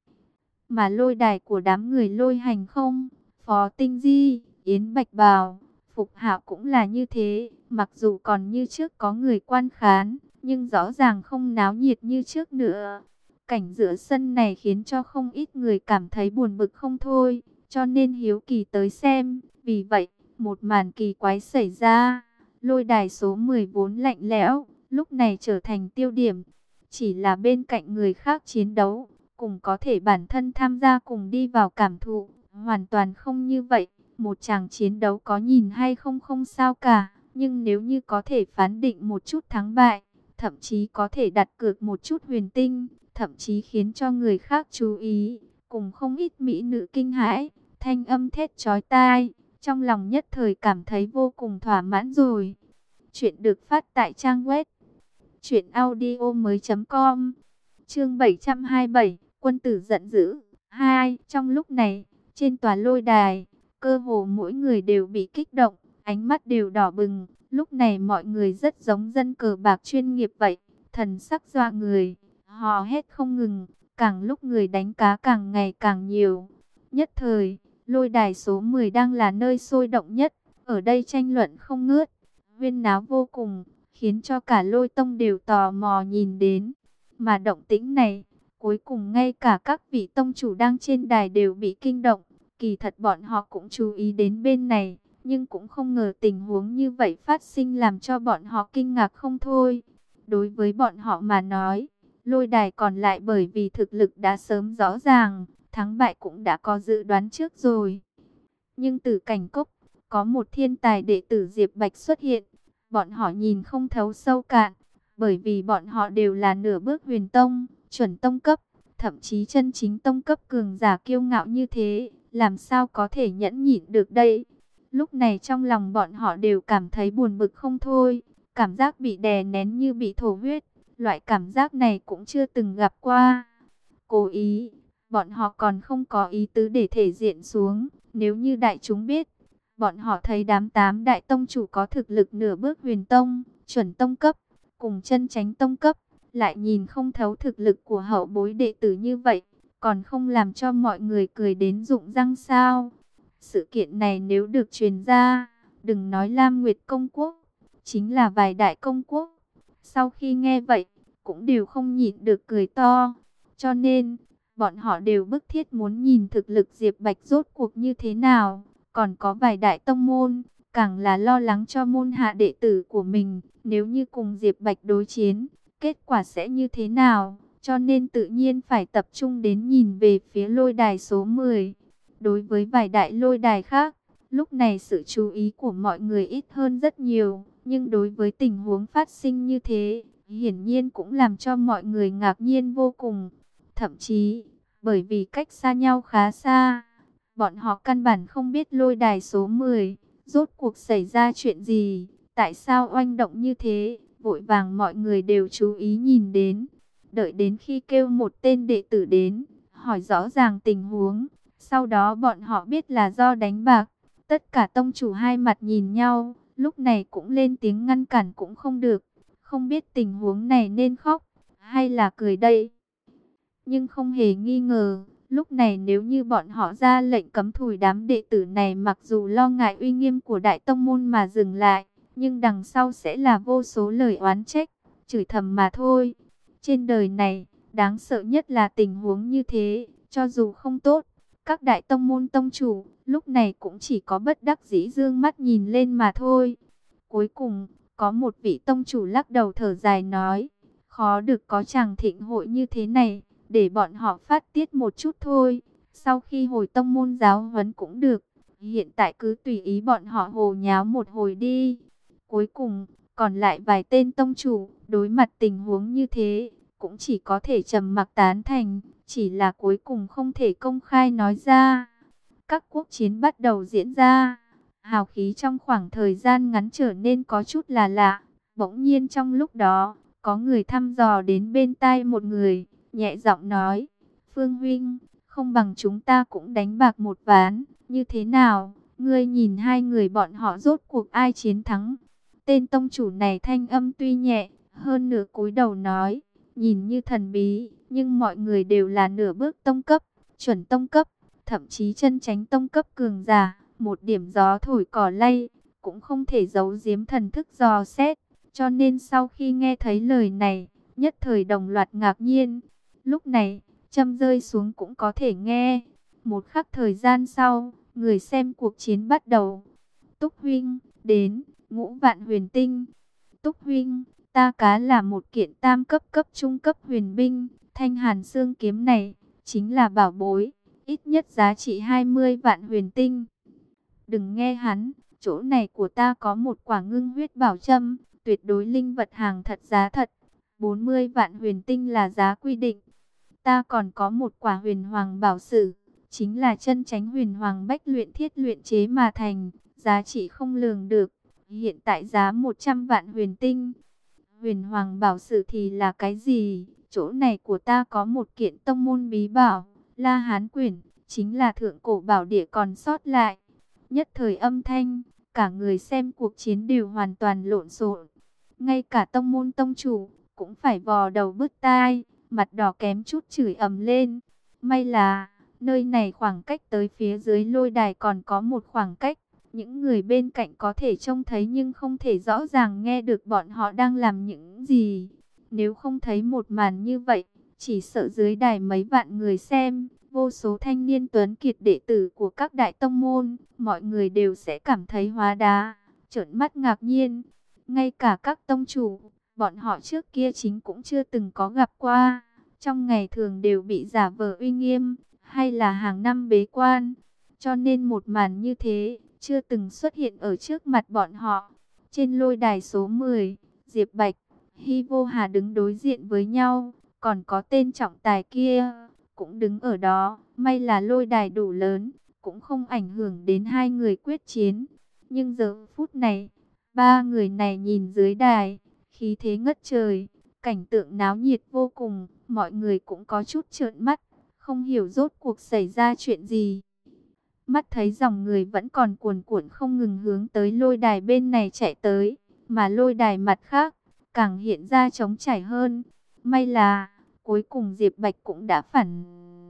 Mà lôi đài của đám người Lôi Hành Không, Phó Tinh Di, Yến Bạch Bào, Phục Hạo cũng là như thế, mặc dù còn như trước có người quan khán, nhưng rõ ràng không náo nhiệt như trước nữa. Cảnh giữa sân này khiến cho không ít người cảm thấy buồn bực không thôi, cho nên hiếu kỳ tới xem. Vì vậy, một màn kỳ quái xảy ra, lôi đài số 10 vốn lạnh lẽo, lúc này trở thành tiêu điểm. chỉ là bên cạnh người khác chiến đấu, cùng có thể bản thân tham gia cùng đi vào cảm thụ, hoàn toàn không như vậy. Một chàng chiến đấu có nhìn hay không không sao cả, nhưng nếu như có thể phán định một chút thắng bại, thậm chí có thể đặt cược một chút huyền tinh, thậm chí khiến cho người khác chú ý, cùng không ít mỹ nữ kinh hãi, thanh âm thét chói tai, trong lòng nhất thời cảm thấy vô cùng thỏa mãn rồi. Chuyện được phát tại trang web truyệnaudiomoi.com. Chương 727, quân tử giận dữ 2. Trong lúc này, trên tòa lôi đài, cơ hồ mỗi người đều bị kích động, ánh mắt đều đỏ bừng. Lúc này mọi người rất giống dân cờ bạc chuyên nghiệp vậy, thần sắc dọa người, hò hét không ngừng, càng lúc người đánh cá càng ngày càng nhiều. Nhất thời, lôi đài số 10 đang là nơi sôi động nhất, ở đây tranh luận không ngớt, huyên náo vô cùng, khiến cho cả lôi tông đều tò mò nhìn đến. Mà động tĩnh này, cuối cùng ngay cả các vị tông chủ đang trên đài đều bị kinh động. Kỳ thật bọn họ cũng chú ý đến bên này, nhưng cũng không ngờ tình huống như vậy phát sinh, làm cho bọn họ kinh ngạc không thôi. Đối với bọn họ mà nói, lôi đài còn lại bởi vì thực lực đã sớm rõ ràng, thắng bại cũng đã có dự đoán trước rồi. Nhưng từ cảnh cốc, có một thiên tài đệ tử Diệp Bạch xuất hiện, bọn họ nhìn không thấu sâu cạn, bởi vì bọn họ đều là nửa bước huyền tông, chuẩn tông cấp, thậm chí chân chính tông cấp cường giả kiêu ngạo như thế, làm sao có thể nhẫn nhịn được đây. Lúc này trong lòng bọn họ đều cảm thấy buồn bực không thôi, cảm giác bị đè nén như bị thổ huyết, loại cảm giác này cũng chưa từng gặp qua. Cố ý, bọn họ còn không có ý tứ để thể diện xuống, nếu như đại chúng biết, bọn họ thấy đám 8 đại tông chủ có thực lực nửa bước huyền tông, chuẩn tông cấp, cùng chân chánh tông cấp, lại nhìn không thấu thực lực của hậu bối đệ tử như vậy, còn không làm cho mọi người cười đến rụng răng sao. Sự kiện này nếu được truyền ra, đừng nói Lam Nguyệt công quốc, chính là vài đại công quốc, sau khi nghe vậy, cũng đều không nhịn được cười to. Cho nên, bọn họ đều bức thiết muốn nhìn thực lực Diệp Bạch rốt cuộc như thế nào. Còn có vài đại tông môn, càng là lo lắng cho môn hạ đệ tử của mình, nếu như cùng Diệp Bạch đối chiến, kết quả sẽ như thế nào, cho nên tự nhiên phải tập trung đến nhìn về phía lôi đài số 10. Đối với vài đại lôi đài khác, lúc này sự chú ý của mọi người ít hơn rất nhiều, nhưng đối với tình huống phát sinh như thế, hiển nhiên cũng làm cho mọi người ngạc nhiên vô cùng. Thậm chí, bởi vì cách xa nhau khá xa, bọn họ căn bản không biết lôi đài số 10, rốt cuộc xảy ra chuyện gì, tại sao oanh động như thế, vội vàng mọi người đều chú ý nhìn đến. Đợi đến khi kêu một tên đệ tử đến, hỏi rõ ràng tình huống, sau đó bọn họ biết là do đánh bạc, tất cả tông chủ hai mặt nhìn nhau, lúc này cũng lên tiếng ngăn cản cũng không được, không biết tình huống này nên khóc, hay là cười đây. Nhưng không hề nghi ngờ, lúc này nếu như bọn họ ra lệnh cấm thủi đám đệ tử này, mặc dù lo ngại uy nghiêm của đại tông môn mà dừng lại, nhưng đằng sau sẽ là vô số lời oán trách, chửi thầm mà thôi. Trên đời này, đáng sợ nhất là tình huống như thế, cho dù không tốt, các đại tông môn tông chủ, lúc này cũng chỉ có bất đắc dĩ dương mắt nhìn lên mà thôi. Cuối cùng, có một vị tông chủ lắc đầu thở dài nói, khó được có chàng thịnh hội như thế này, để bọn họ phát tiết một chút thôi, sau khi hồi tông môn giáo huấn cũng được, hiện tại cứ tùy ý bọn họ hồ nháo một hồi đi. Cuối cùng, còn lại vài tên tông chủ, đối mặt tình huống như thế, cũng chỉ có thể trầm mặc tán thành, chỉ là cuối cùng không thể công khai nói ra. Các quốc chiến bắt đầu diễn ra, hào khí trong khoảng thời gian ngắn trở nên có chút là lạ. Bỗng nhiên trong lúc đó, có người thăm dò đến bên tai một người, nhẹ giọng nói, Phương huynh, không bằng chúng ta cũng đánh bạc một ván, như thế nào? Ngươi nhìn hai người bọn họ rốt cuộc ai chiến thắng? Tên tông chủ này thanh âm tuy nhẹ, hơn nửa cúi đầu nói, nhìn như thần bí, nhưng mọi người đều là nửa bước tông cấp, chuẩn tông cấp, thậm chí chân chánh tông cấp cường giả, một điểm gió thổi cỏ lay, cũng không thể giấu giếm thần thức dò xét. Cho nên sau khi nghe thấy lời này, nhất thời đồng loạt ngạc nhiên. Lúc này, châm rơi xuống cũng có thể nghe. Một khắc thời gian sau, người xem cuộc chiến bắt đầu. Túc huynh, đến, Ngũ Vạn Huyền Tinh. Túc huynh, Ta cá là một kiện tam cấp cấp trung cấp huyền binh, thanh hàn xương kiếm này chính là bảo bối, ít nhất giá trị 20 vạn huyền tinh. Đừng nghe hắn, chỗ này của ta có một quả ngưng huyết bảo châm, tuyệt đối linh vật hàng thật giá thật, 40 vạn huyền tinh là giá quy định. Ta còn có một quả huyền hoàng bảo sử, chính là chân chánh huyền hoàng bách luyện thiết luyện chế mà thành, giá trị không lường được, hiện tại giá 100 vạn huyền tinh. Huyền hoàng bảo sử thì là cái gì? Chỗ này của ta có một kiện tông môn bí bảo, La Hán Quyển, chính là thượng cổ bảo địa còn sót lại. Nhất thời âm thanh, cả người xem cuộc chiến đều hoàn toàn lộn xộn. Ngay cả tông môn tông chủ cũng phải vò đầu bứt tai, mặt đỏ kém chút chửi ầm lên. May là nơi này khoảng cách tới phía dưới lôi đài còn có một khoảng cách. Những người bên cạnh có thể trông thấy nhưng không thể rõ ràng nghe được bọn họ đang làm những gì. Nếu không thấy một màn như vậy, chỉ sợ dưới đài mấy vạn người xem, vô số thanh niên tuấn kiệt đệ tử của các đại tông môn, mọi người đều sẽ cảm thấy hóa đá, trợn mắt ngạc nhiên. Ngay cả các tông chủ, bọn họ trước kia chính cũng chưa từng có gặp qua. Trong ngày thường đều bị giả vờ uy nghiêm, hay là hàng năm bế quan. Cho nên một màn như thế, chưa từng xuất hiện ở trước mặt bọn họ. Trên lôi đài số 10, Diệp Bạch, Hy Vô Hà đứng đối diện với nhau. Còn có tên trọng tài kia, cũng đứng ở đó. May là lôi đài đủ lớn, cũng không ảnh hưởng đến hai người quyết chiến. Nhưng giờ phút này, ba người này nhìn dưới đài, khí thế ngất trời, cảnh tượng náo nhiệt vô cùng, mọi người cũng có chút trợn mắt, không hiểu rốt cuộc xảy ra chuyện gì. Mắt thấy dòng người vẫn còn cuồn cuộn không ngừng hướng tới lôi đài bên này chạy tới, mà lôi đài mặt khác, càng hiện ra trống trải hơn. May là, cuối cùng Diệp Bạch cũng đã phản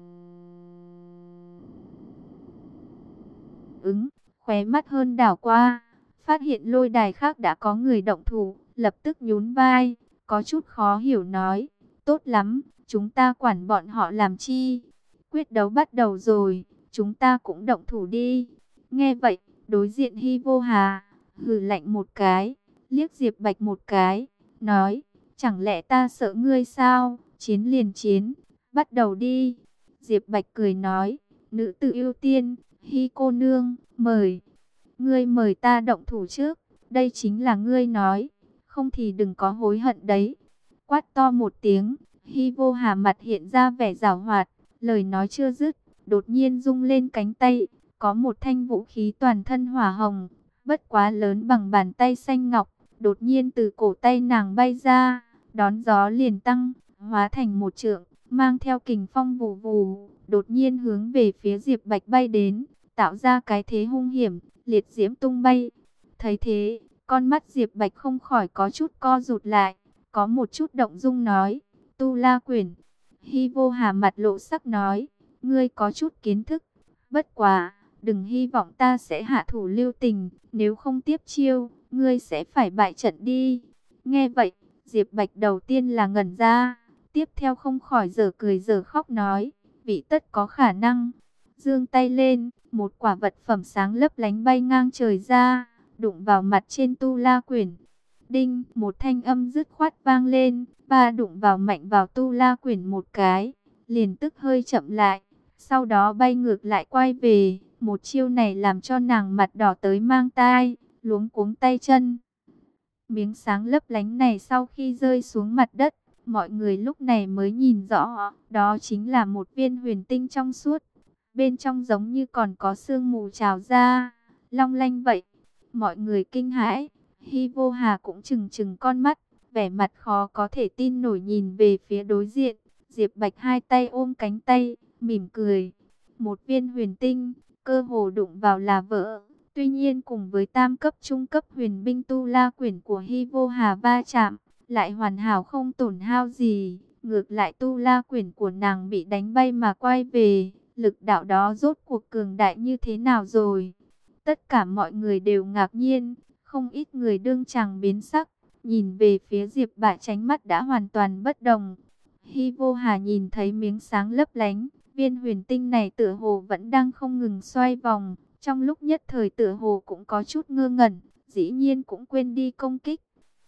ứng, khóe mắt hơn đảo qua, phát hiện lôi đài khác đã có người động thủ, lập tức nhún vai, có chút khó hiểu nói, tốt lắm, chúng ta quản bọn họ làm chi? Quyết đấu bắt đầu rồi, chúng ta cũng động thủ đi. Nghe vậy, đối diện Hy Vô Hà, hừ lạnh một cái, liếc Diệp Bạch một cái, nói, chẳng lẽ ta sợ ngươi sao? Chiến liền chiến, bắt đầu đi. Diệp Bạch cười nói, nữ tử ưu tiên, Hy cô nương, mời. Ngươi mời ta động thủ trước, đây chính là ngươi nói, không thì đừng có hối hận đấy. Quát to một tiếng, Hy Vô Hà mặt hiện ra vẻ giảo hoạt, lời nói chưa dứt, đột nhiên rung lên cánh tay, có một thanh vũ khí toàn thân hỏa hồng, bất quá lớn bằng bàn tay xanh ngọc, đột nhiên từ cổ tay nàng bay ra, đón gió liền tăng, hóa thành một trượng, mang theo kình phong vù vù, đột nhiên hướng về phía Diệp Bạch bay đến, tạo ra cái thế hung hiểm, liệt diễm tung bay. Thấy thế, con mắt Diệp Bạch không khỏi có chút co rụt lại, có một chút động dung nói, Tu La Quyển. Hy Vô Hà mặt lộ sắc nói, ngươi có chút kiến thức, bất quá, đừng hy vọng ta sẽ hạ thủ lưu tình, nếu không tiếp chiêu, ngươi sẽ phải bại trận đi. Nghe vậy, Diệp Bạch đầu tiên là ngẩn ra, tiếp theo không khỏi dở cười dở khóc nói, vị tất có khả năng. Giương tay lên, một quả vật phẩm sáng lấp lánh bay ngang trời ra, đụng vào mặt trên Tu La Quyển. Đinh, một thanh âm dứt khoát vang lên, ba đụng vào mạnh vào Tu La Quyển một cái, liền tức hơi chậm lại, sau đó bay ngược lại quay về. Một chiêu này làm cho nàng mặt đỏ tới mang tai, luống cuống tay chân. Miếng sáng lấp lánh này sau khi rơi xuống mặt đất, mọi người lúc này mới nhìn rõ, đó chính là một viên huyền tinh trong suốt. Bên trong giống như còn có sương mù trào ra, long lanh vậy. Mọi người kinh hãi, Hy Vô Hà cũng trừng trừng con mắt, vẻ mặt khó có thể tin nổi nhìn về phía đối diện. Diệp Bạch hai tay ôm cánh tay, mỉm cười. Một viên huyền tinh, cơ hồ đụng vào là vỡ. Tuy nhiên cùng với tam cấp trung cấp huyền binh Tu La Quyển của Hy Vô Hà va chạm, lại hoàn hảo không tổn hao gì. Ngược lại Tu La Quyển của nàng bị đánh bay mà quay về. Lực đạo đó rốt cuộc cường đại như thế nào rồi? Tất cả mọi người đều ngạc nhiên, không ít người đương chàng biến sắc, nhìn về phía Diệp Bạch tránh mắt đã hoàn toàn bất đồng. Hy Vô Hà nhìn thấy miếng sáng lấp lánh, viên huyền tinh này tựa hồ vẫn đang không ngừng xoay vòng, trong lúc nhất thời tựa hồ cũng có chút ngơ ngẩn, dĩ nhiên cũng quên đi công kích.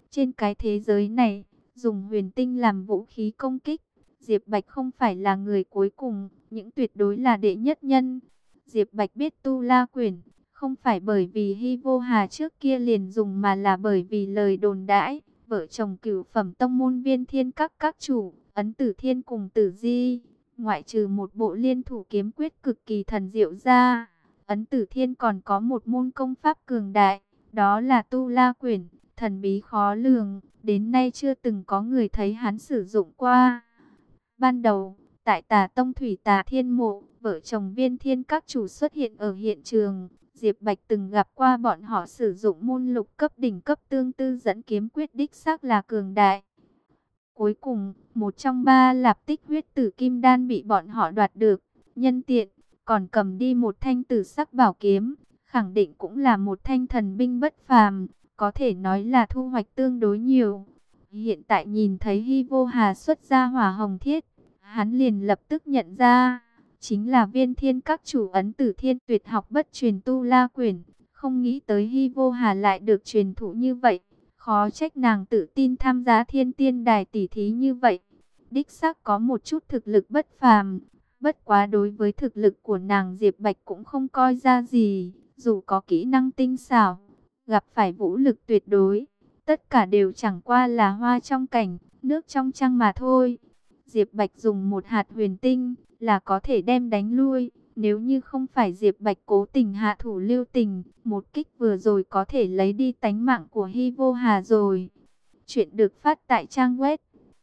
Trên cái thế giới này, dùng huyền tinh làm vũ khí công kích, Diệp Bạch không phải là người cuối cùng, những tuyệt đối là đệ nhất nhân. Diệp Bạch biết Tu La Quyển, không phải bởi vì Hy Vô Hà trước kia liền dùng mà là bởi vì lời đồn đãi. Vợ chồng cửu phẩm tông môn Viên Thiên các chủ, Ấn Tử Thiên cùng Tử Di, ngoại trừ một bộ liên thủ kiếm quyết cực kỳ thần diệu ra, Ấn Tử Thiên còn có một môn công pháp cường đại, đó là Tu La Quyển, thần bí khó lường, đến nay chưa từng có người thấy hắn sử dụng qua. Ban đầu, tại Tà Tông Thủy Tà Thiên Mộ, vợ chồng Viên Thiên các chủ xuất hiện ở hiện trường. Diệp Bạch từng gặp qua bọn họ sử dụng môn lục cấp đỉnh cấp tương tư dẫn kiếm quyết, đích xác là cường đại. Cuối cùng, một trong ba lạp tích huyết tử kim đan bị bọn họ đoạt được, nhân tiện, còn cầm đi một thanh tử sắc bảo kiếm, khẳng định cũng là một thanh thần binh bất phàm, có thể nói là thu hoạch tương đối nhiều. Hiện tại nhìn thấy Hy Vô Hà xuất ra hỏa hồng thiết, hắn liền lập tức nhận ra, chính là Viên Thiên các chủ Ấn Tử Thiên tuyệt học bất truyền Tu La Quyển. Không nghĩ tới Hy Vô Hà lại được truyền thụ như vậy, khó trách nàng tự tin tham gia Thiên Tiên Đài tỷ thí như vậy. Đích xác có một chút thực lực bất phàm, bất quá đối với thực lực của nàng Diệp Bạch cũng không coi ra gì, dù có kỹ năng tinh xảo, gặp phải vũ lực tuyệt đối, tất cả đều chẳng qua là hoa trong cảnh, nước trong trăng mà thôi. Diệp Bạch dùng một hạt huyền tinh là có thể đem đánh lui. Nếu như không phải Diệp Bạch cố tình hạ thủ lưu tình, một kích vừa rồi có thể lấy đi tánh mạng của Hy Vô Hà rồi. Chuyện được phát tại trang web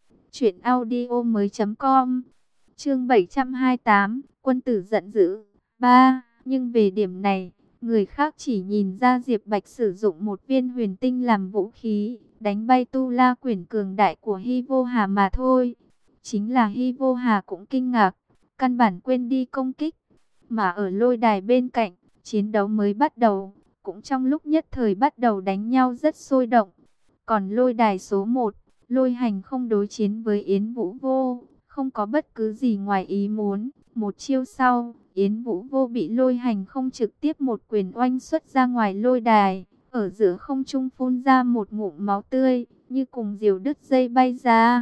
truyệnaudiomoi.com. Chương 728, quân tử giận dữ. 3. Nhưng về điểm này, người khác chỉ nhìn ra Diệp Bạch sử dụng một viên huyền tinh làm vũ khí, đánh bay Tu La Quyển cường đại của Hy Vô Hà mà thôi. Chính là Hy Vô Hà cũng kinh ngạc, căn bản quên đi công kích. Mà ở lôi đài bên cạnh, chiến đấu mới bắt đầu, cũng trong lúc nhất thời bắt đầu đánh nhau rất sôi động. Còn lôi đài số 1, Lôi Hành không đối chiến với Yến Vũ Vô, không có bất cứ gì ngoài ý muốn. Một chiêu sau, Yến Vũ Vô bị Lôi Hành không trực tiếp một quyền oanh xuất ra ngoài lôi đài, ở giữa không trung phun ra một ngụm máu tươi, như cùng diều đứt dây bay ra.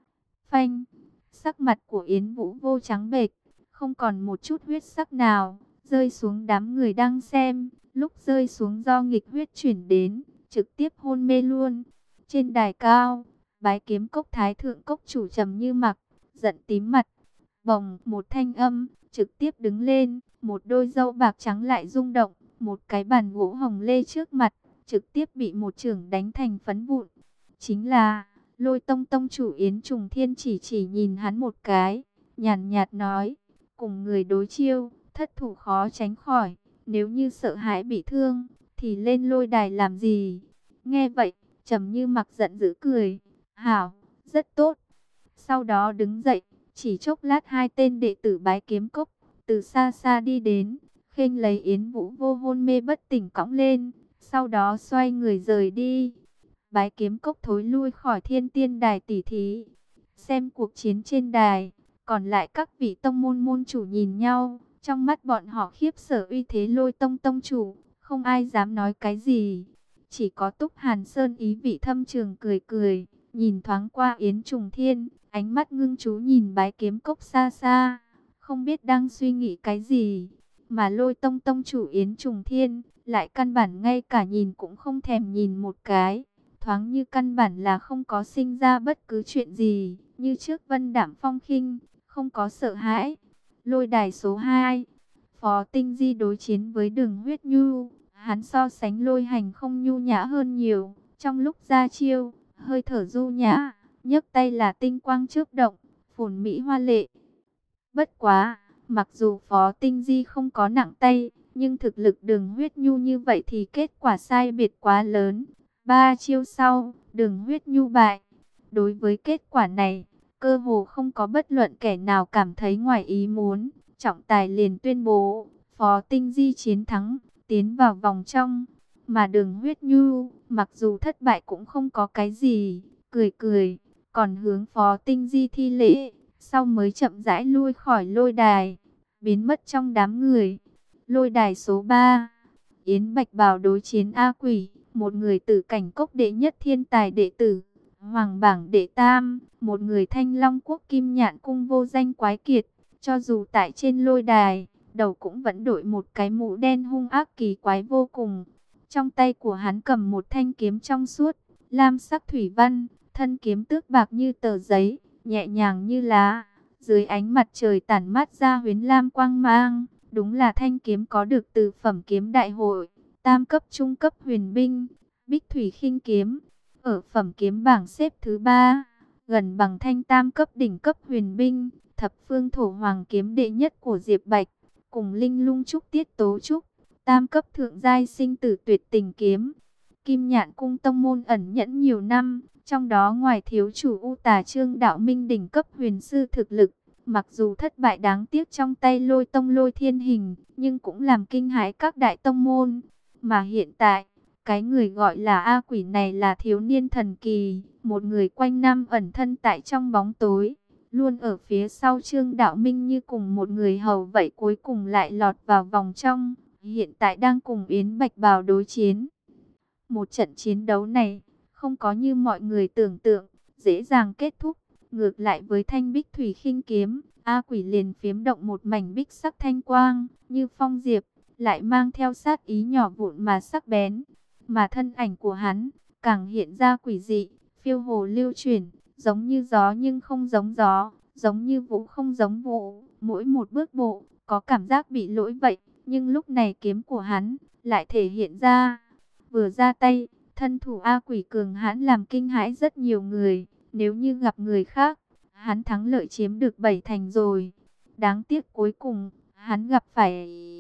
Phanh, sắc mặt của Yến Vũ Vô trắng bệch, không còn một chút huyết sắc nào, rơi xuống đám người đang xem, lúc rơi xuống do nghịch huyết chuyển đến, trực tiếp hôn mê luôn. Trên đài cao, Bái Kiếm Cốc Thái Thượng Cốc chủ Trầm Như Mặc, giận tím mặt, bồng một thanh âm, trực tiếp đứng lên, một đôi râu bạc trắng lại rung động, một cái bàn gỗ hồng lê trước mặt, trực tiếp bị một chưởng đánh thành phấn vụn. Chính là Lôi Tông tông chủ Yến Trùng Thiên chỉ nhìn hắn một cái, nhàn nhạt nói, cùng người đối chiêu, thất thủ khó tránh khỏi, nếu như sợ hãi bị thương, thì lên lôi đài làm gì? Nghe vậy, Trầm Như Mặc giận dữ cười, hảo, rất tốt. Sau đó đứng dậy, chỉ chốc lát hai tên đệ tử Bái Kiếm Cốc từ xa xa đi đến, khênh lấy Yến Vũ Vô hôn mê bất tỉnh cõng lên, sau đó xoay người rời đi. Bái Kiếm Cốc thối lui khỏi Thiên Tiên Đài tỷ thí, xem cuộc chiến trên đài. Còn lại các vị tông môn môn chủ nhìn nhau, trong mắt bọn họ khiếp sợ uy thế Lôi Tông tông chủ, không ai dám nói cái gì. Chỉ có Túc Hàn Sơn ý vị thâm trường cười cười, nhìn thoáng qua Yến Trùng Thiên, ánh mắt ngưng chú nhìn Bái Kiếm Cốc xa xa, không biết đang suy nghĩ cái gì. Mà Lôi Tông tông chủ Yến Trùng Thiên, lại căn bản ngay cả nhìn cũng không thèm nhìn một cái, thoáng như căn bản là không có sinh ra bất cứ chuyện gì, như trước vân đạm phong khinh, không có sợ hãi. Lôi đài số 2, Phó Tinh Di đối chiến với Đường Huyết Nhu, hắn so sánh Lôi Hành không nhu nhã hơn nhiều, trong lúc ra chiêu, hơi thở du nhã, nhấc tay là tinh quang chớp động, phồn mỹ hoa lệ. Bất quá, mặc dù Phó Tinh Di không có nặng tay, nhưng thực lực Đường Huyết Nhu như vậy thì kết quả sai biệt quá lớn. 3 chiêu sau, Đường Huyết Nhu bại. Đối với kết quả này, cơ hồ không có bất luận kẻ nào cảm thấy ngoài ý muốn. Trọng tài liền tuyên bố, Phó Tinh Di chiến thắng, tiến vào vòng trong. Mà Đường Huyết Nhu, mặc dù thất bại cũng không có cái gì, cười cười, còn hướng Phó Tinh Di thi lễ, sau mới chậm rãi lui khỏi lôi đài, biến mất trong đám người. Lôi đài số 3, Yến Bạch Bào đối chiến A Quỷ, một người Tử Cảnh Cốc đệ nhất thiên tài đệ tử, Hoàng bảng đệ tam, một người Thanh Long Quốc Kim Nhạn Cung vô danh quái kiệt, cho dù tại trên lôi đài, đầu cũng vẫn đội một cái mũ đen hung ác kỳ quái vô cùng. Trong tay của hắn cầm một thanh kiếm trong suốt, lam sắc thủy văn, thân kiếm tước bạc như tờ giấy, nhẹ nhàng như lá, dưới ánh mặt trời tản mát ra huyến lam quang mang, đúng là thanh kiếm có được từ phẩm kiếm đại hội, tam cấp trung cấp huyền binh, Bích Thủy Khinh kiếm, ở phẩm kiếm bảng xếp thứ 3, gần bằng thanh tam cấp đỉnh cấp huyền binh, thập phương thổ hoàng kiếm đệ nhất của Diệp Bạch, cùng linh lung trúc tiết tố trúc, tam cấp thượng giai sinh tử tuyệt tình kiếm. Kim Nhạn Cung tông môn ẩn nhẫn nhiều năm, trong đó ngoài thiếu chủ U Tà Trương Đạo Minh đỉnh cấp huyền sư thực lực, mặc dù thất bại đáng tiếc trong tay Lôi Tông Lôi Thiên Hình, nhưng cũng làm kinh hãi các đại tông môn. Mà hiện tại, cái người gọi là A Quỷ này là thiếu niên thần kỳ, một người quanh năm ẩn thân tại trong bóng tối, luôn ở phía sau Trương Đạo Minh như cùng một người hầu vậy, cuối cùng lại lọt vào vòng trong, hiện tại đang cùng Yến Bạch Bào đối chiến. Một trận chiến đấu này, không có như mọi người tưởng tượng, dễ dàng kết thúc. Ngược lại với thanh Bích Thủy Khinh kiếm, A Quỷ liền phiếm động một mảnh bích sắc thanh quang, như phong diệp, lại mang theo sát ý nhỏ vụn mà sắc bén. Mà thân ảnh của hắn, càng hiện ra quỷ dị, phiêu hồ lưu chuyển, giống như gió nhưng không giống gió, giống như vũ không giống vũ. Mỗi một bước bộ, có cảm giác bị lỗi vậy, nhưng lúc này kiếm của hắn, lại thể hiện ra. Vừa ra tay, thân thủ A Quỷ cường hãn làm kinh hãi rất nhiều người. Nếu như gặp người khác, hắn thắng lợi chiếm được 7 thành rồi. Đáng tiếc cuối cùng, hắn gặp phải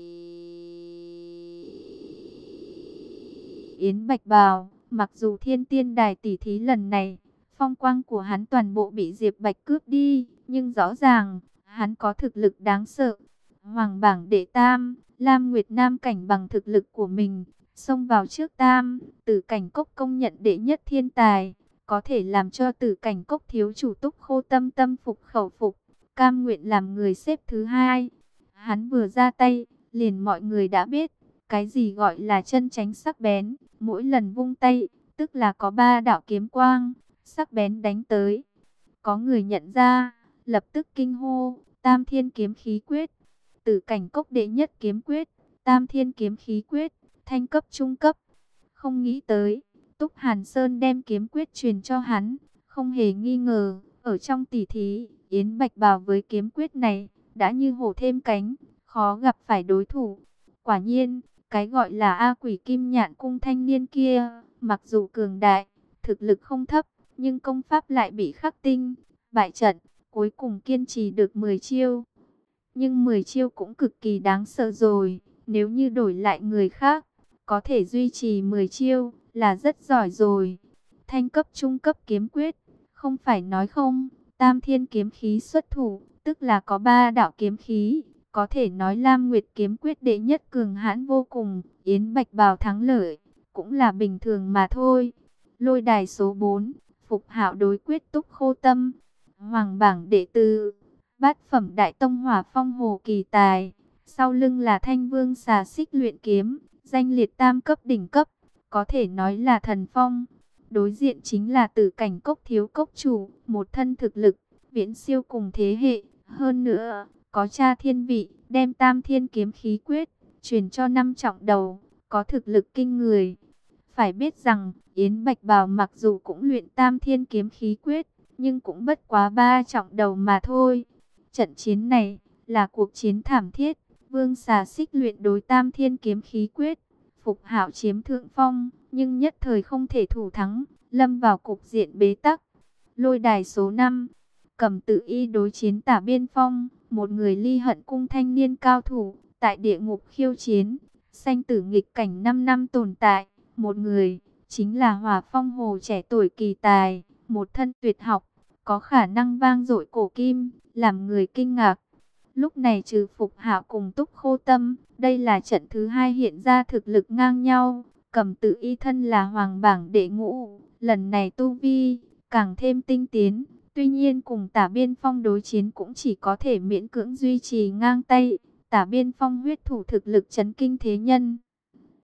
Yến Bạch Bào. Mặc dù Thiên Tiên Đài tỷ thí lần này, phong quang của hắn toàn bộ bị Diệp Bạch cướp đi, nhưng rõ ràng, hắn có thực lực đáng sợ. Hoàng bảng đệ tam, Lam Nguyệt Nam cảnh bằng thực lực của mình, xông vào trước tam, Tử Cảnh Cốc công nhận đệ nhất thiên tài, có thể làm cho Tử Cảnh Cốc thiếu chủ Túc Khô tâm tâm phục khẩu phục, cam nguyện làm người xếp thứ 2. Hắn vừa ra tay, liền mọi người đã biết, cái gì gọi là chân chánh sắc bén, mỗi lần vung tay, tức là có 3 đạo kiếm quang, sắc bén đánh tới. Có người nhận ra, lập tức kinh hô, Tam Thiên kiếm khí quyết, Tử Cảnh Cốc đệ nhất kiếm quyết, Tam Thiên kiếm khí quyết, thanh cấp trung cấp. Không nghĩ tới, Túc Hàn Sơn đem kiếm quyết truyền cho hắn, không hề nghi ngờ, ở trong tỷ thí, Yến Bạch Bào với kiếm quyết này, đã như hổ thêm cánh, khó gặp phải đối thủ. Quả nhiên, cái gọi là A Quỷ Kim Nhạn Cung thanh niên kia, mặc dù cường đại, thực lực không thấp, nhưng công pháp lại bị khắc tinh, bại trận, cuối cùng kiên trì được 10 chiêu. Nhưng 10 chiêu cũng cực kỳ đáng sợ rồi, nếu như đổi lại người khác, có thể duy trì 10 chiêu là rất giỏi rồi. Thanh cấp trung cấp kiếm quyết, không phải nói không, Tam Thiên kiếm khí xuất thủ, tức là có 3 đạo kiếm khí, có thể nói Lam Nguyệt kiếm quyết đệ nhất cường hãn vô cùng, Yến Bạch Bào thắng lợi, cũng là bình thường mà thôi. Lôi đài số 4, Phục Hạo đối quyết Túc Khô Tâm, Hoàng bảng đệ tử, bát phẩm đại tông Hỏa Phong Hồ kỳ tài, sau lưng là Thanh Vương Xà Xích luyện kiếm, danh liệt tam cấp đỉnh cấp, có thể nói là thần phong. Đối diện chính là Tử Cảnh Cốc thiếu cốc chủ, một thân thực lực viễn siêu cùng thế hệ, hơn nữa có cha thiên vị, đem Tam Thiên kiếm khí quyết truyền cho 5 trọng đầu, có thực lực kinh người. Phải biết rằng Yến Bạch Bào mặc dù cũng luyện Tam Thiên kiếm khí quyết, nhưng cũng bất quá 3 trọng đầu mà thôi. Trận chiến này là cuộc chiến thảm thiết, Vương Xà Xích luyện đối Tam Thiên kiếm khí quyết, Phục Hạo chiếm thượng phong, nhưng nhất thời không thể thủ thắng, lâm vào cục diện bế tắc. Lôi đài số 5, Cầm Tự Y đối chiến Tả Biên Phong, một người Ly Hận cung thanh niên cao thủ, tại địa ngục khiêu chiến, sanh tử nghịch cảnh 5 năm tồn tại, một người chính là Hỏa Phong Hồ trẻ tuổi kỳ tài, một thân tuyệt học, có khả năng vang dội cổ kim, làm người kinh ngạc. Lúc này trừ Phục Hạo cùng Túc Khô Tâm, đây là trận thứ 2 hiện ra thực lực ngang nhau. Cầm Tự Y thân là hoàng bảng đệ ngũ, lần này tu vi càng thêm tinh tiến, tuy nhiên cùng Tả Biên Phong đối chiến cũng chỉ có thể miễn cưỡng duy trì ngang tay. Tả Biên Phong huyết thủ thực lực chấn kinh thế nhân.